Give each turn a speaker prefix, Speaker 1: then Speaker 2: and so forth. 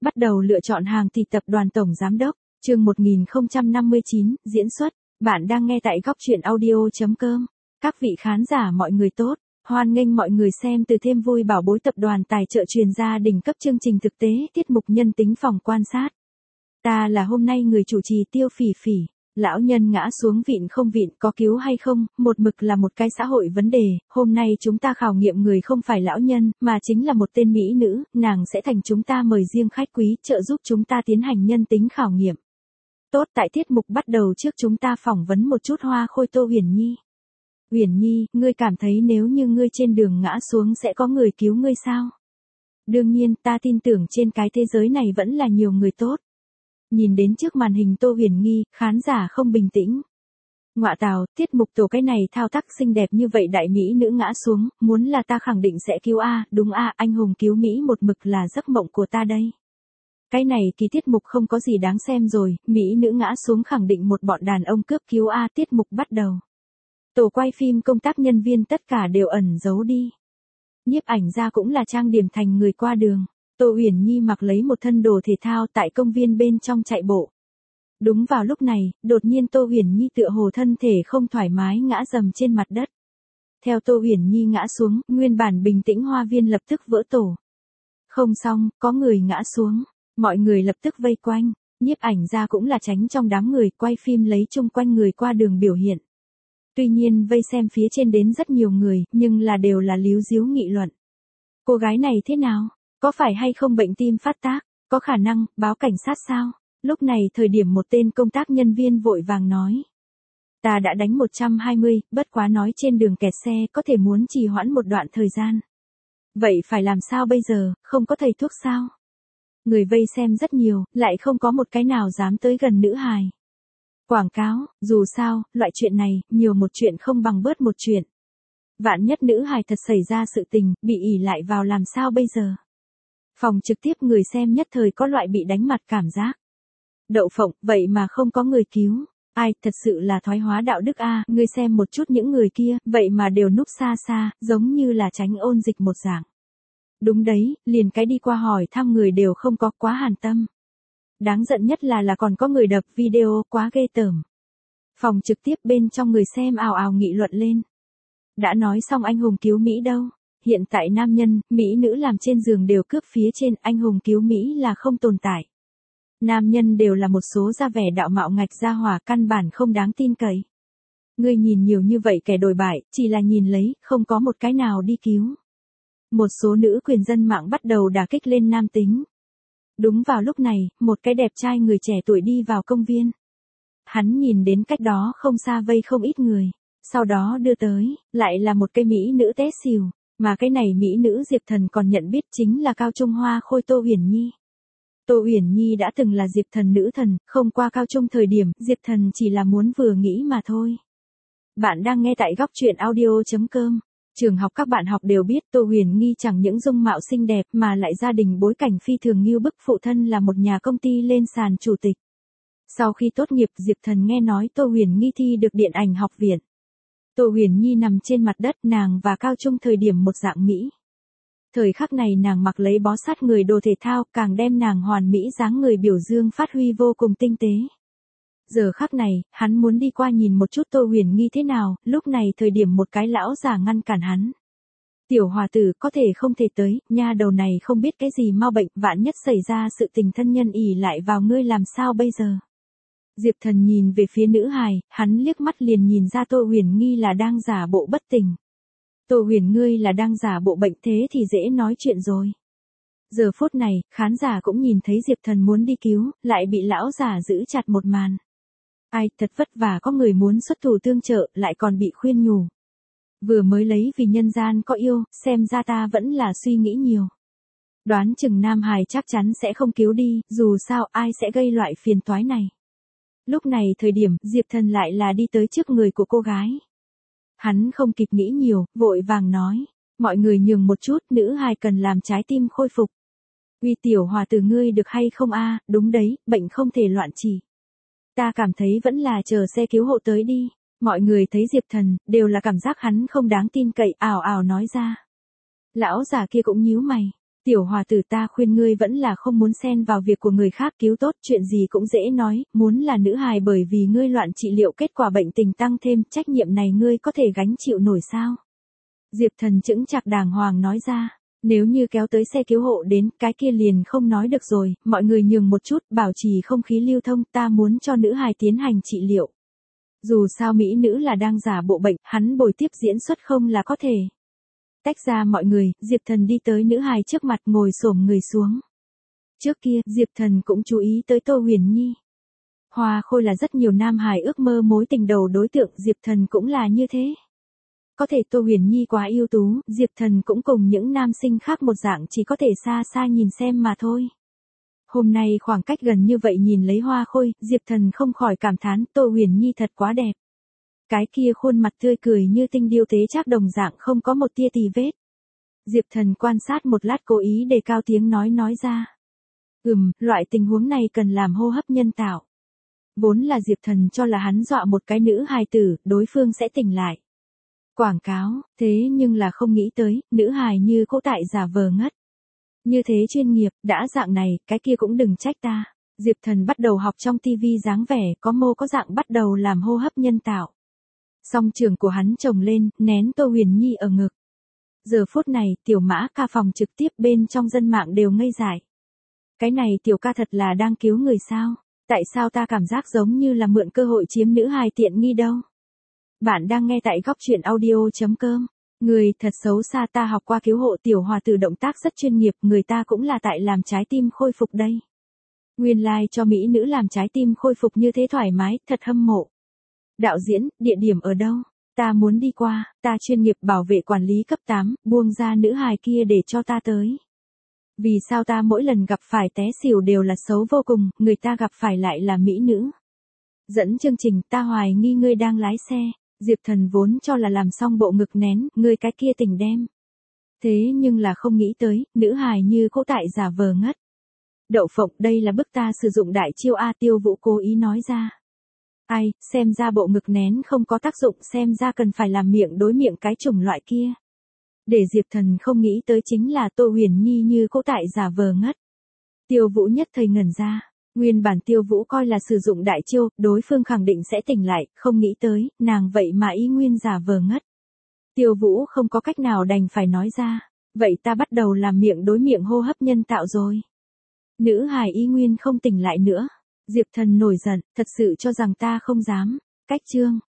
Speaker 1: Bắt đầu lựa chọn hàng thì tập đoàn tổng giám đốc, chương 1059, diễn xuất. Bạn đang nghe tại góc truyện audio.com. Các vị khán giả mọi người tốt, hoan nghênh mọi người xem từ thêm vui bảo bối tập đoàn tài trợ truyền gia đình cấp chương trình thực tế tiết mục nhân tính phòng quan sát. Ta là hôm nay người chủ trì Tiêu Phỉ Phỉ. Lão nhân ngã xuống vịn không vịn có cứu hay không, một mực là một cái xã hội vấn đề, hôm nay chúng ta khảo nghiệm người không phải lão nhân, mà chính là một tên mỹ nữ, nàng sẽ thành chúng ta mời riêng khách quý, trợ giúp chúng ta tiến hành nhân tính khảo nghiệm. Tốt, tại tiết mục bắt đầu trước chúng ta phỏng vấn một chút Hoa Khôi Tô Huyền Nhi. Huyền Nhi, ngươi cảm thấy nếu như ngươi trên đường ngã xuống sẽ có người cứu ngươi sao? Đương nhiên, ta tin tưởng trên cái thế giới này vẫn là nhiều người tốt. Nhìn đến trước màn hình Tô Huyền Nhi, khán giả không bình tĩnh. Ngọa tào, tiết mục tổ cái này thao tác xinh đẹp như vậy đại mỹ nữ ngã xuống, muốn là ta khẳng định sẽ cứu a, đúng a, anh hùng cứu Mỹ một mực là giấc mộng của ta đây. Cái này kỳ tiết mục không có gì đáng xem rồi, mỹ nữ ngã xuống khẳng định một bọn đàn ông cướp cứu a, tiết mục bắt đầu. Tổ quay phim công tác nhân viên tất cả đều ẩn giấu đi. Nhiếp ảnh gia cũng là trang điểm thành người qua đường. Tô Huyền Nhi mặc lấy một thân đồ thể thao tại công viên bên trong chạy bộ. Đúng vào lúc này, đột nhiên Tô Huyền Nhi tựa hồ thân thể không thoải mái ngã rầm trên mặt đất. Theo Tô Huyền Nhi ngã xuống, nguyên bản bình tĩnh hoa viên lập tức vỡ tổ. Không xong, có người ngã xuống, mọi người lập tức vây quanh, nhiếp ảnh gia cũng là tránh trong đám người quay phim lấy chung quanh người qua đường biểu hiện. Tuy nhiên vây xem phía trên đến rất nhiều người, nhưng là đều là líu díu nghị luận. Cô gái này thế nào? Có phải hay không bệnh tim phát tác, có khả năng, báo cảnh sát sao? Lúc này thời điểm một tên công tác nhân viên vội vàng nói. Ta đã đánh 120, bất quá nói trên đường kẹt xe có thể muốn trì hoãn một đoạn thời gian. Vậy phải làm sao bây giờ, không có thầy thuốc sao? Người vây xem rất nhiều, lại không có một cái nào dám tới gần nữ hài. Quảng cáo, dù sao, loại chuyện này, nhiều một chuyện không bằng bớt một chuyện. Vạn nhất nữ hài thật xảy ra sự tình, bị ỷ lại vào làm sao bây giờ? Phòng trực tiếp người xem nhất thời có loại bị đánh mặt cảm giác. Đậu phộng, vậy mà không có người cứu. Ai, thật sự là thoái hóa đạo đức a, ngươi xem một chút những người kia, vậy mà đều núp xa xa, giống như là tránh ôn dịch một dạng. Đúng đấy, liền cái đi qua hỏi thăm người đều không có, quá hàn tâm. Đáng giận nhất là còn có người đập video, quá ghê tởm. Phòng trực tiếp bên trong người xem ào ào nghị luận lên. Đã nói xong anh hùng cứu Mỹ đâu. Hiện tại nam nhân, mỹ nữ làm trên giường đều cướp phía trên, anh hùng cứu Mỹ là không tồn tại. Nam nhân đều là một số ra vẻ đạo mạo ngạch ra hỏa căn bản không đáng tin cậy. Ngươi nhìn nhiều như vậy kẻ đồi bại, chỉ là nhìn lấy, không có một cái nào đi cứu. Một số nữ quyền dân mạng bắt đầu đả kích lên nam tính. Đúng vào lúc này, một cái đẹp trai người trẻ tuổi đi vào công viên. Hắn nhìn đến cách đó không xa vây không ít người, sau đó đưa tới, lại là một cái mỹ nữ té xỉu. Mà cái này mỹ nữ Diệp Thần còn nhận biết chính là Cao Trung Hoa Khôi Tô Huyền Nhi. Tô Huyền Nhi đã từng là Diệp Thần nữ thần, không qua cao trung thời điểm, Diệp Thần chỉ là muốn vừa nghĩ mà thôi. Bạn đang nghe tại góc truyện audio.com. Trường học các bạn học đều biết Tô Huyền Nhi chẳng những dung mạo xinh đẹp mà lại gia đình bối cảnh phi thường như bức, phụ thân là một nhà công ty lên sàn chủ tịch. Sau khi tốt nghiệp Diệp Thần nghe nói Tô Huyền Nhi thi được điện ảnh học viện. Tô Huyền Nhi nằm trên mặt đất, nàng và Cao Trung thời điểm một dạng Mỹ. Thời khắc này nàng mặc lấy bó sát người đồ thể thao, càng đem nàng hoàn mỹ dáng người biểu dương phát huy vô cùng tinh tế. Giờ khắc này, hắn muốn đi qua nhìn một chút Tô Huyền Nhi thế nào, lúc này thời điểm một cái lão già ngăn cản hắn. Tiểu hòa tử có thể không thể tới, nha đầu này không biết cái gì mau bệnh, vạn nhất xảy ra sự tình thân nhân ỷ lại vào ngươi làm sao bây giờ. Diệp Thần nhìn về phía nữ hài, hắn liếc mắt liền nhìn ra Tô Huyền Nhi là đang giả bộ bất tỉnh. Tô Huyền ngươi là đang giả bộ bệnh thế thì dễ nói chuyện rồi. Giờ phút này, khán giả cũng nhìn thấy Diệp Thần muốn đi cứu, lại bị lão giả giữ chặt một màn. Ai, thật vất vả có người muốn xuất thủ tương trợ, lại còn bị khuyên nhủ. Vừa mới lấy vì nhân gian có yêu, xem ra ta vẫn là suy nghĩ nhiều. Đoán chừng nam hài chắc chắn sẽ không cứu đi, dù sao ai sẽ gây loại phiền toái này. Lúc này thời điểm, Diệp Thần lại là đi tới trước người của cô gái. Hắn không kịp nghĩ nhiều, vội vàng nói. Mọi người nhường một chút, nữ hài cần làm trái tim khôi phục. Uy tiểu hòa tử ngươi được hay không a? Đúng đấy, bệnh không thể loạn chỉ. Ta cảm thấy vẫn là chờ xe cứu hộ tới đi. Mọi người thấy Diệp Thần, đều là cảm giác hắn không đáng tin cậy, ảo ảo nói ra. Lão già kia cũng nhíu mày. Tiểu hòa tử, ta khuyên ngươi vẫn là không muốn xen vào việc của người khác, cứu tốt, chuyện gì cũng dễ nói, muốn là nữ hài bởi vì ngươi loạn trị liệu kết quả bệnh tình tăng thêm, trách nhiệm này ngươi có thể gánh chịu nổi sao? Diệp Thần chững chạc đàng hoàng nói ra, nếu như kéo tới xe cứu hộ đến, cái kia liền không nói được rồi, mọi người nhường một chút, bảo trì không khí lưu thông, ta muốn cho nữ hài tiến hành trị liệu. Dù sao mỹ nữ là đang giả bộ bệnh, hắn bồi tiếp diễn xuất không là có thể. Tách ra mọi người, Diệp Thần đi tới nữ hài trước mặt, ngồi xổm người xuống. Trước kia, Diệp Thần cũng chú ý tới Tô Huyền Nhi. Hoa Khôi là rất nhiều nam hài ước mơ mối tình đầu đối tượng, Diệp Thần cũng là như thế. Có thể Tô Huyền Nhi quá ưu tú, Diệp Thần cũng cùng những nam sinh khác một dạng chỉ có thể xa xa nhìn xem mà thôi. Hôm nay khoảng cách gần như vậy nhìn lấy Hoa Khôi, Diệp Thần không khỏi cảm thán Tô Huyền Nhi thật quá đẹp. Cái kia khuôn mặt tươi cười như tinh điêu tế trác đồng dạng không có một tia tì vết. Diệp Thần quan sát một lát cố ý đề cao tiếng nói ra. Loại tình huống này cần làm hô hấp nhân tạo. Vốn là Diệp Thần cho là hắn dọa một cái nữ hài tử, đối phương sẽ tỉnh lại. Quảng cáo, thế nhưng là không nghĩ tới, nữ hài như cỗ tại giả vờ ngất. Như thế chuyên nghiệp, đã dạng này, cái kia cũng đừng trách ta. Diệp Thần bắt đầu học trong tivi dáng vẻ, có mô có dạng bắt đầu làm hô hấp nhân tạo. Song trường của hắn chồng lên, nén Tô Huyền Nhi ở ngực. Giờ phút này, tiểu mã ca phòng trực tiếp bên trong dân mạng đều ngây dại. Cái này tiểu ca thật là đang cứu người sao? Tại sao ta cảm giác giống như là mượn cơ hội chiếm nữ hài tiện nghi đâu? Bạn đang nghe tại góc truyện audio.com. Người thật xấu xa, ta học qua cứu hộ tiểu hòa tử động tác rất chuyên nghiệp, người ta cũng là tại làm trái tim khôi phục đây. Nguyên lai cho mỹ nữ làm trái tim khôi phục như thế thoải mái, thật hâm mộ. Đạo diễn, địa điểm ở đâu? Ta muốn đi qua, ta chuyên nghiệp bảo vệ quản lý cấp 8, buông ra nữ hài kia để cho ta tới. Vì sao ta mỗi lần gặp phải té xỉu đều là xấu vô cùng, người ta gặp phải lại là mỹ nữ. Dẫn chương trình, ta hoài nghi ngươi đang lái xe. Diệp Thần vốn cho là làm xong bộ ngực nén, ngươi cái kia tỉnh đem. Thế nhưng là không nghĩ tới, nữ hài như cỗ tại giả vờ ngất. Đậu phộng, đây là bức ta sử dụng đại chiêu A, Tiêu Vũ cố ý nói ra. Ai, xem ra bộ ngực nén không có tác dụng, xem ra cần phải làm miệng đối miệng cái chủng loại kia. Để Diệp Thần không nghĩ tới chính là Tô Huyền Nhi như cỗ tại giả vờ ngất. Tiêu Vũ nhất thời ngẩn ra. Nguyên bản Tiêu Vũ coi là sử dụng đại chiêu, đối phương khẳng định sẽ tỉnh lại, không nghĩ tới, nàng vậy mà ý nguyên giả vờ ngất. Tiêu Vũ không có cách nào đành phải nói ra, vậy ta bắt đầu làm miệng đối miệng hô hấp nhân tạo rồi. Nữ hài ý nguyên không tỉnh lại nữa. Diệp Thần nổi giận, thật sự cho rằng ta không dám. Cách chương.